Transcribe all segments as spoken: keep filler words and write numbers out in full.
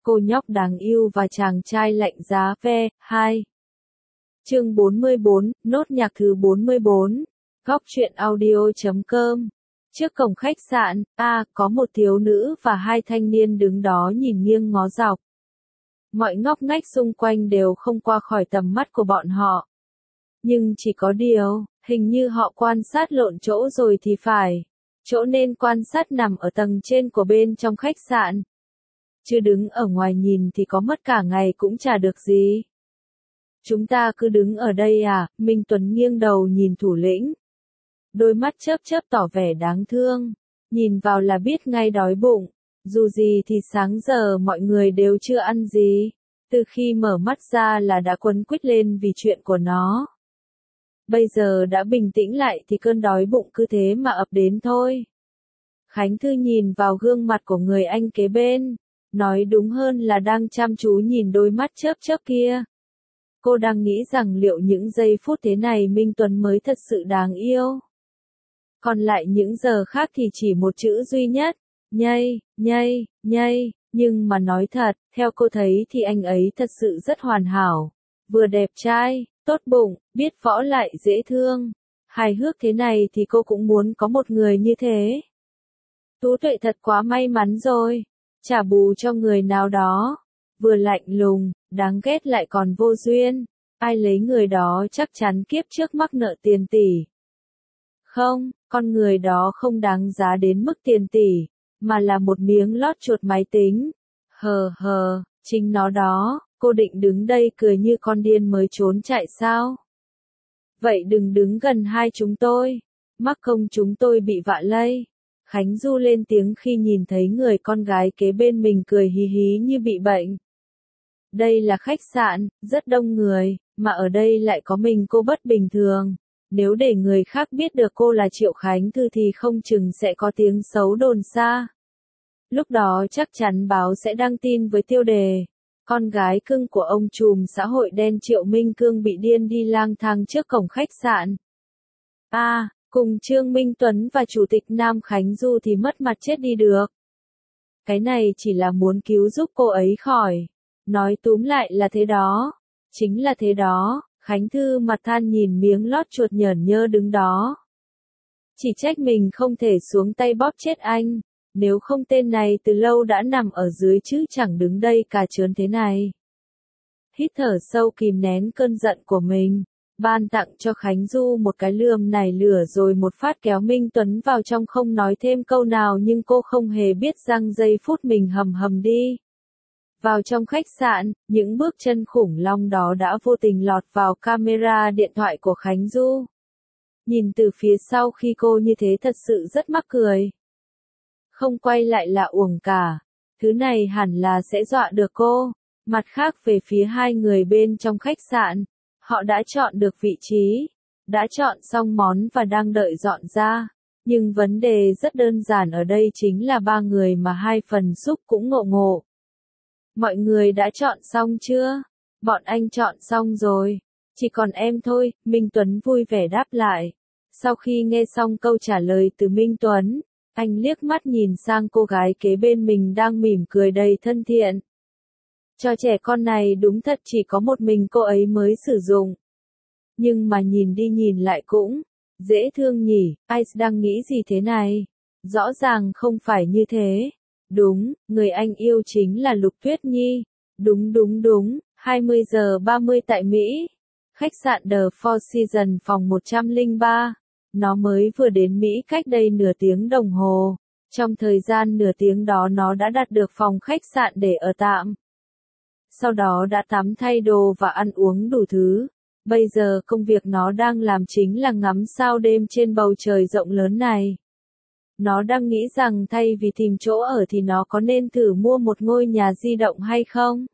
Cô nhóc đáng yêu và chàng trai lạnh giá ve, hai. Chương bốn mươi bốn, nốt nhạc thứ bốn mươi bốn. Góc truyện audio chấm com. Trước cổng khách sạn, a, có một thiếu nữ và hai thanh niên đứng đó nhìn nghiêng ngó dọc. Mọi ngóc ngách xung quanh đều không qua khỏi tầm mắt của bọn họ. Nhưng chỉ có điều, hình như họ quan sát lộn chỗ rồi thì phải. Chỗ nên quan sát nằm ở tầng trên của bên trong khách sạn. Chứ đứng ở ngoài nhìn thì có mất cả ngày cũng chả được gì. Chúng ta cứ đứng ở đây à? Minh Tuấn nghiêng đầu nhìn thủ lĩnh. Đôi mắt chớp chớp tỏ vẻ đáng thương. Nhìn vào là biết ngay đói bụng. Dù gì thì sáng giờ mọi người đều chưa ăn gì. Từ khi mở mắt ra là đã quấn quýt lên vì chuyện của nó. Bây giờ đã bình tĩnh lại thì cơn đói bụng cứ thế mà ập đến thôi. Khánh Thư nhìn vào gương mặt của người anh kế bên. Nói đúng hơn là đang chăm chú nhìn đôi mắt chớp chớp kia. Cô đang nghĩ rằng liệu những giây phút thế này Minh Tuấn mới thật sự đáng yêu. Còn lại những giờ khác thì chỉ một chữ duy nhất, nhây, nhây, nhây, nhưng mà nói thật, theo cô thấy thì anh ấy thật sự rất hoàn hảo. Vừa đẹp trai, tốt bụng, biết võ lại dễ thương. Hài hước thế này thì cô cũng muốn có một người như thế. Tú Tuệ thật quá may mắn rồi. Trả bù cho người nào đó. Vừa lạnh lùng, đáng ghét lại còn vô duyên. Ai lấy người đó chắc chắn kiếp trước mắc nợ tiền tỷ. Không, con người đó không đáng giá đến mức tiền tỷ, mà là một miếng lót chuột máy tính. Hờ hờ, chính nó đó, cô định đứng đây cười như con điên mới trốn chạy sao? Vậy đừng đứng gần hai chúng tôi, mắc không chúng tôi bị vạ lây. Khánh Du lên tiếng khi nhìn thấy người con gái kế bên mình cười hí hí như bị bệnh. Đây là khách sạn, rất đông người, mà ở đây lại có mình cô bất bình thường. Nếu để người khác biết được cô là Triệu Khánh Thư thì không chừng sẽ có tiếng xấu đồn xa. Lúc đó chắc chắn báo sẽ đăng tin với tiêu đề. Con gái cưng của ông trùm xã hội đen Triệu Minh Cương bị điên đi lang thang trước cổng khách sạn. A, à, cùng Trương Minh Tuấn và Chủ tịch Nam Khánh Du thì mất mặt chết đi được. Cái này chỉ là muốn cứu giúp cô ấy khỏi. Nói túm lại là thế đó. Chính là thế đó. Khánh Thư mặt than nhìn miếng lót chuột nhởn nhơ đứng đó. Chỉ trách mình không thể xuống tay bóp chết anh. Nếu không tên này từ lâu đã nằm ở dưới chứ chẳng đứng đây cả trớn thế này. Hít thở sâu kìm nén cơn giận của mình. Ban tặng cho Khánh Du một cái lườm nảy lửa rồi một phát kéo Minh Tuấn vào trong không nói thêm câu nào nhưng cô không hề biết rằng giây phút mình hầm hầm đi. Vào trong khách sạn, những bước chân khủng long đó đã vô tình lọt vào camera điện thoại của Khánh Du. Nhìn từ phía sau khi cô như thế thật sự rất mắc cười. Không quay lại là uổng cả. Thứ này hẳn là sẽ dọa được cô. Mặt khác về phía hai người bên trong khách sạn, họ đã chọn được vị trí, đã chọn xong món và đang đợi dọn ra. Nhưng vấn đề rất đơn giản ở đây chính là ba người mà hai phần xúc cũng ngộ ngộ. Mọi người đã chọn xong chưa? Bọn anh chọn xong rồi. Chỉ còn em thôi, Minh Tuấn vui vẻ đáp lại. Sau khi nghe xong câu trả lời từ Minh Tuấn, anh liếc mắt nhìn sang cô gái kế bên mình đang mỉm cười đầy thân thiện. Cho trẻ con này đúng thật chỉ có một mình cô ấy mới sử dụng. Nhưng mà nhìn đi nhìn lại cũng dễ thương nhỉ, Ice đang nghĩ gì thế này? Rõ ràng không phải như thế. Đúng, người anh yêu chính là Lục Tuyết Nhi. Đúng đúng đúng, hai mươi giờ ba mươi tại Mỹ. Khách sạn The Four Seasons phòng một trăm lẻ ba. Nó mới vừa đến Mỹ cách đây nửa tiếng đồng hồ. Trong thời gian nửa tiếng đó nó đã đặt được phòng khách sạn để ở tạm. Sau đó đã tắm thay đồ và ăn uống đủ thứ. Bây giờ công việc nó đang làm chính là ngắm sao đêm trên bầu trời rộng lớn này. Nó đang nghĩ rằng thay vì tìm chỗ ở thì nó có nên thử mua một ngôi nhà di động hay không?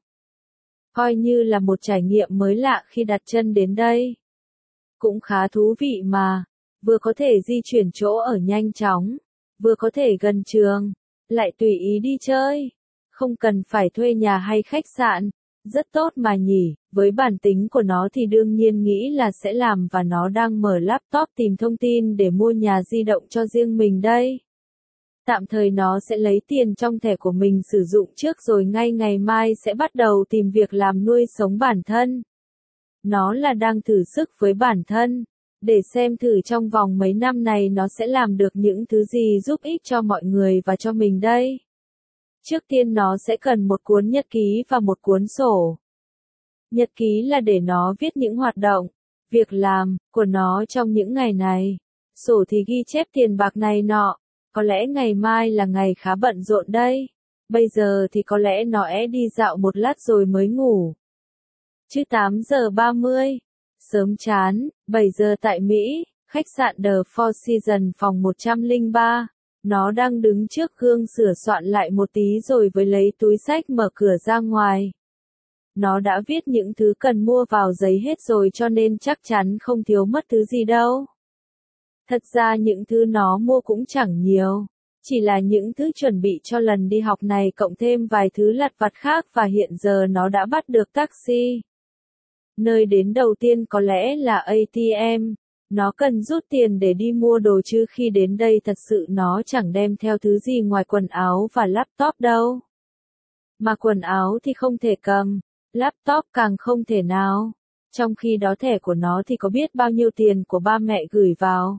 Coi như là một trải nghiệm mới lạ khi đặt chân đến đây. Cũng khá thú vị mà. Vừa có thể di chuyển chỗ ở nhanh chóng, vừa có thể gần trường, lại tùy ý đi chơi. Không cần phải thuê nhà hay khách sạn. Rất tốt mà nhỉ, với bản tính của nó thì đương nhiên nghĩ là sẽ làm và nó đang mở laptop tìm thông tin để mua nhà di động cho riêng mình đây. Tạm thời nó sẽ lấy tiền trong thẻ của mình sử dụng trước rồi ngay ngày mai sẽ bắt đầu tìm việc làm nuôi sống bản thân. Nó là đang thử sức với bản thân, để xem thử trong vòng mấy năm này nó sẽ làm được những thứ gì giúp ích cho mọi người và cho mình đây. Trước tiên nó sẽ cần một cuốn nhật ký và một cuốn sổ. Nhật ký là để nó viết những hoạt động, việc làm của nó trong những ngày này. Sổ thì ghi chép tiền bạc này nọ. Có lẽ ngày mai là ngày khá bận rộn đây. Bây giờ thì có lẽ nó é đi dạo một lát rồi mới ngủ. Chứ tám giờ ba mươi. Sớm chán, bảy giờ tại Mỹ, khách sạn The Four Seasons phòng một trăm lẻ ba. Nó đang đứng trước gương sửa soạn lại một tí rồi với lấy túi xách mở cửa ra ngoài. Nó đã viết những thứ cần mua vào giấy hết rồi cho nên chắc chắn không thiếu mất thứ gì đâu. Thật ra những thứ nó mua cũng chẳng nhiều, chỉ là những thứ chuẩn bị cho lần đi học này cộng thêm vài thứ lặt vặt khác và hiện giờ nó đã bắt được taxi. Nơi đến đầu tiên có lẽ là a tê em, nó cần rút tiền để đi mua đồ chứ khi đến đây thật sự nó chẳng đem theo thứ gì ngoài quần áo và laptop đâu. Mà quần áo thì không thể cầm, laptop càng không thể nào, trong khi đó thẻ của nó thì có biết bao nhiêu tiền của ba mẹ gửi vào.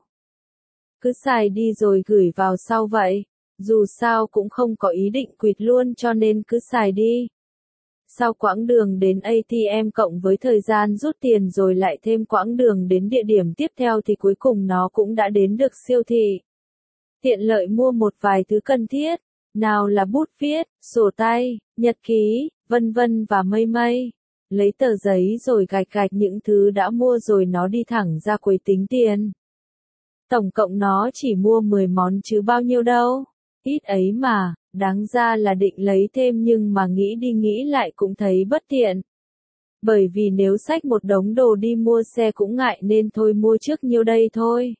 Cứ xài đi rồi gửi vào sau vậy, dù sao cũng không có ý định quỵt luôn cho nên cứ xài đi. Sau quãng đường đến a tê em cộng với thời gian rút tiền rồi lại thêm quãng đường đến địa điểm tiếp theo thì cuối cùng nó cũng đã đến được siêu thị. Tiện lợi mua một vài thứ cần thiết, nào là bút viết, sổ tay, nhật ký, vân vân và mây mây. Lấy tờ giấy rồi gạch gạch những thứ đã mua rồi nó đi thẳng ra quầy tính tiền. Tổng cộng nó chỉ mua mười món chứ bao nhiêu đâu. Ít ấy mà, đáng ra là định lấy thêm nhưng mà nghĩ đi nghĩ lại cũng thấy bất tiện. Bởi vì nếu xách một đống đồ đi mua xe cũng ngại nên thôi mua trước nhiêu đây thôi.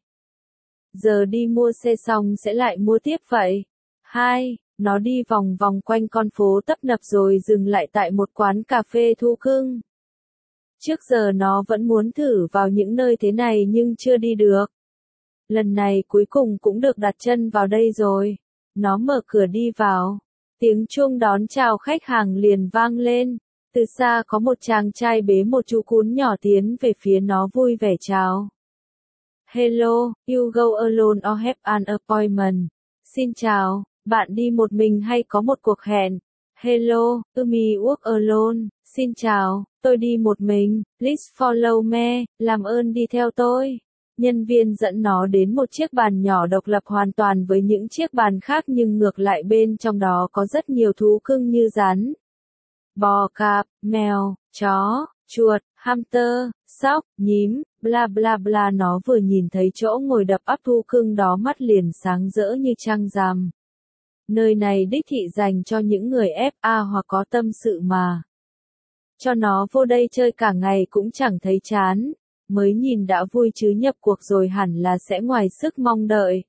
Giờ đi mua xe xong sẽ lại mua tiếp vậy. Hai, nó đi vòng vòng quanh con phố tấp nập rồi dừng lại tại một quán cà phê thú cưng. Trước giờ nó vẫn muốn thử vào những nơi thế này nhưng chưa đi được. Lần này cuối cùng cũng được đặt chân vào đây rồi. Nó mở cửa đi vào. Tiếng chuông đón chào khách hàng liền vang lên. Từ xa có một chàng trai bế một chú cún nhỏ tiến về phía nó vui vẻ chào. Hello, you go alone or have an appointment? Xin chào, bạn đi một mình hay có một cuộc hẹn? Hello, me walk alone. Xin chào, tôi đi một mình. Please follow me, làm ơn đi theo tôi. Nhân viên dẫn nó đến một chiếc bàn nhỏ độc lập hoàn toàn với những chiếc bàn khác nhưng ngược lại bên trong đó có rất nhiều thú cưng như rắn, bò cạp, mèo, chó, chuột, hamster, sóc, nhím, bla bla bla. Nó vừa nhìn thấy chỗ ngồi đập ắp thú cưng đó mắt liền sáng rỡ như trăng rằm. Nơi này đích thị dành cho những người ép a hoặc có tâm sự mà. Cho nó vô đây chơi cả ngày cũng chẳng thấy chán. Mới nhìn đã vui chứ nhập cuộc rồi hẳn là sẽ ngoài sức mong đợi.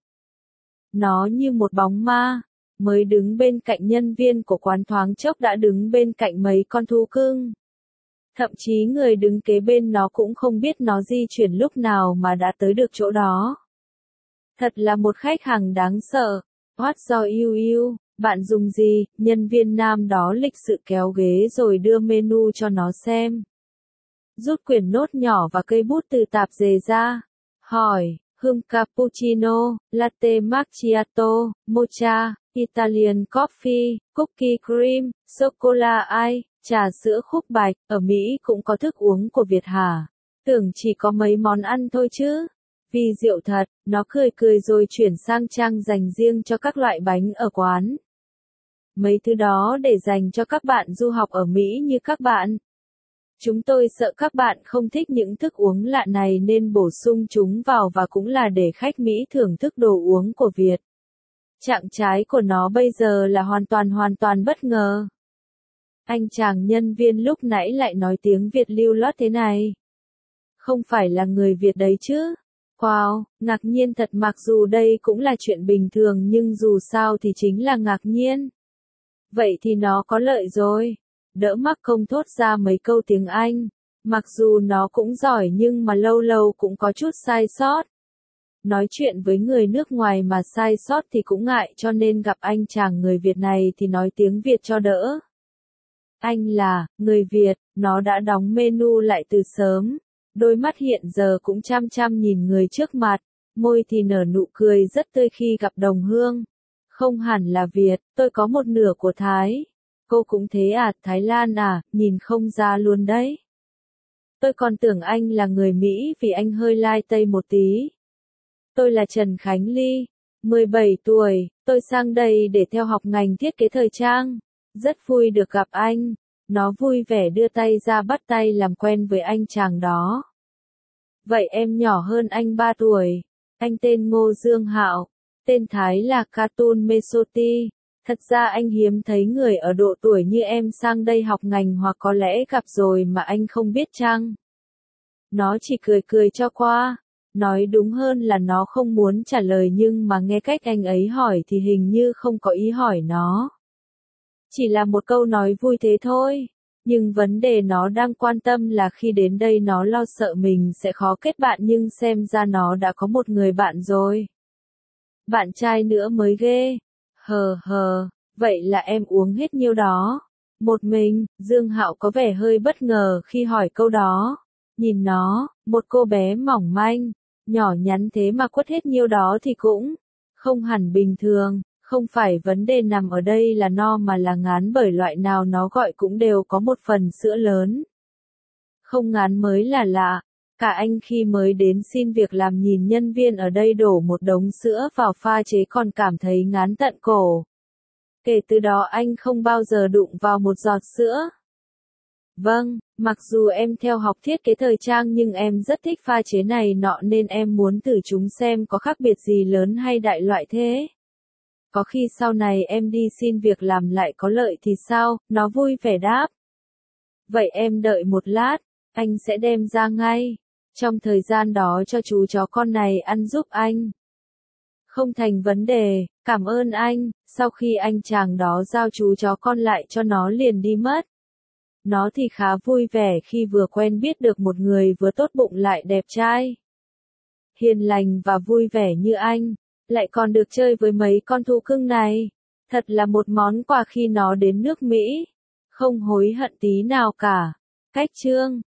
Nó như một bóng ma, mới đứng bên cạnh nhân viên của quán thoáng chốc đã đứng bên cạnh mấy con thú cưng. Thậm chí người đứng kế bên nó cũng không biết nó di chuyển lúc nào mà đã tới được chỗ đó. Thật là một khách hàng đáng sợ. What do you you? Bạn dùng gì? Nhân viên nam đó lịch sự kéo ghế rồi đưa menu cho nó xem. Rút quyển nốt nhỏ và cây bút từ tạp dề ra. Hỏi, hương cappuccino, latte macchiato, mocha, Italian coffee, cookie cream, sô-cô-la ice, trà sữa khúc bạch. Ở Mỹ cũng có thức uống của Việt hả? Tưởng chỉ có mấy món ăn thôi chứ. Vì rượu thật, nó cười cười rồi chuyển sang trang dành riêng cho các loại bánh ở quán. Mấy thứ đó để dành cho các bạn du học ở Mỹ như các bạn. Chúng tôi sợ các bạn không thích những thức uống lạ này nên bổ sung chúng vào và cũng là để khách Mỹ thưởng thức đồ uống của Việt. Trạng trái của nó bây giờ là hoàn toàn hoàn toàn bất ngờ. Anh chàng nhân viên lúc nãy lại nói tiếng Việt lưu loát thế này. Không phải là người Việt đấy chứ? Wow, ngạc nhiên thật mặc dù đây cũng là chuyện bình thường nhưng dù sao thì chính là ngạc nhiên. Vậy thì nó có lợi rồi. Đỡ mắc công thốt ra mấy câu tiếng Anh. Mặc dù nó cũng giỏi nhưng mà lâu lâu cũng có chút sai sót. Nói chuyện với người nước ngoài mà sai sót thì cũng ngại cho nên gặp anh chàng người Việt này thì nói tiếng Việt cho đỡ. Anh là, người Việt, nó đã đóng menu lại từ sớm. Đôi mắt hiện giờ cũng chăm chăm nhìn người trước mặt, môi thì nở nụ cười rất tươi khi gặp đồng hương. Không hẳn là Việt, tôi có một nửa của Thái. Cô cũng thế à, Thái Lan à, nhìn không ra luôn đấy. Tôi còn tưởng anh là người Mỹ vì anh hơi lai tây một tí. Tôi là Trần Khánh Ly, mười bảy tuổi, tôi sang đây để theo học ngành thiết kế thời trang. Rất vui được gặp anh. Nó vui vẻ đưa tay ra bắt tay làm quen với anh chàng đó. Vậy em nhỏ hơn anh ba tuổi. Anh tên Ngô Dương Hạo. Tên Thái là Katun Mesoti. Thật ra anh hiếm thấy người ở độ tuổi như em sang đây học ngành hoặc có lẽ gặp rồi mà anh không biết chăng? Nó chỉ cười cười cho qua. Nói đúng hơn là nó không muốn trả lời nhưng mà nghe cách anh ấy hỏi thì hình như không có ý hỏi nó. Chỉ là một câu nói vui thế thôi. Nhưng vấn đề nó đang quan tâm là khi đến đây nó lo sợ mình sẽ khó kết bạn nhưng xem ra nó đã có một người bạn rồi. Bạn trai nữa mới ghê. Hờ hờ, vậy là em uống hết nhiêu đó? Một mình, Dương Hạo có vẻ hơi bất ngờ khi hỏi câu đó. Nhìn nó, một cô bé mỏng manh, nhỏ nhắn thế mà quất hết nhiêu đó thì cũng không hẳn bình thường. Không phải vấn đề nằm ở đây là no mà là ngán bởi loại nào nó gọi cũng đều có một phần sữa lớn. Không ngán mới là lạ. Cả anh khi mới đến xin việc làm nhìn nhân viên ở đây đổ một đống sữa vào pha chế còn cảm thấy ngán tận cổ. Kể từ đó anh không bao giờ đụng vào một giọt sữa. Vâng, mặc dù em theo học thiết kế thời trang nhưng em rất thích pha chế này nọ nên em muốn thử chúng xem có khác biệt gì lớn hay đại loại thế. Có khi sau này em đi xin việc làm lại có lợi thì sao, nó vui vẻ đáp. Vậy em đợi một lát, anh sẽ đem ra ngay. Trong thời gian đó cho chú chó con này ăn giúp anh. Không thành vấn đề, cảm ơn anh. Sau khi anh chàng đó giao chú chó con lại cho nó liền đi mất. Nó thì khá vui vẻ khi vừa quen biết được một người vừa tốt bụng lại đẹp trai. Hiền lành và vui vẻ như anh. Lại còn được chơi với mấy con thú cưng này. Thật là một món quà khi nó đến nước Mỹ. Không hối hận tí nào cả. Cách chương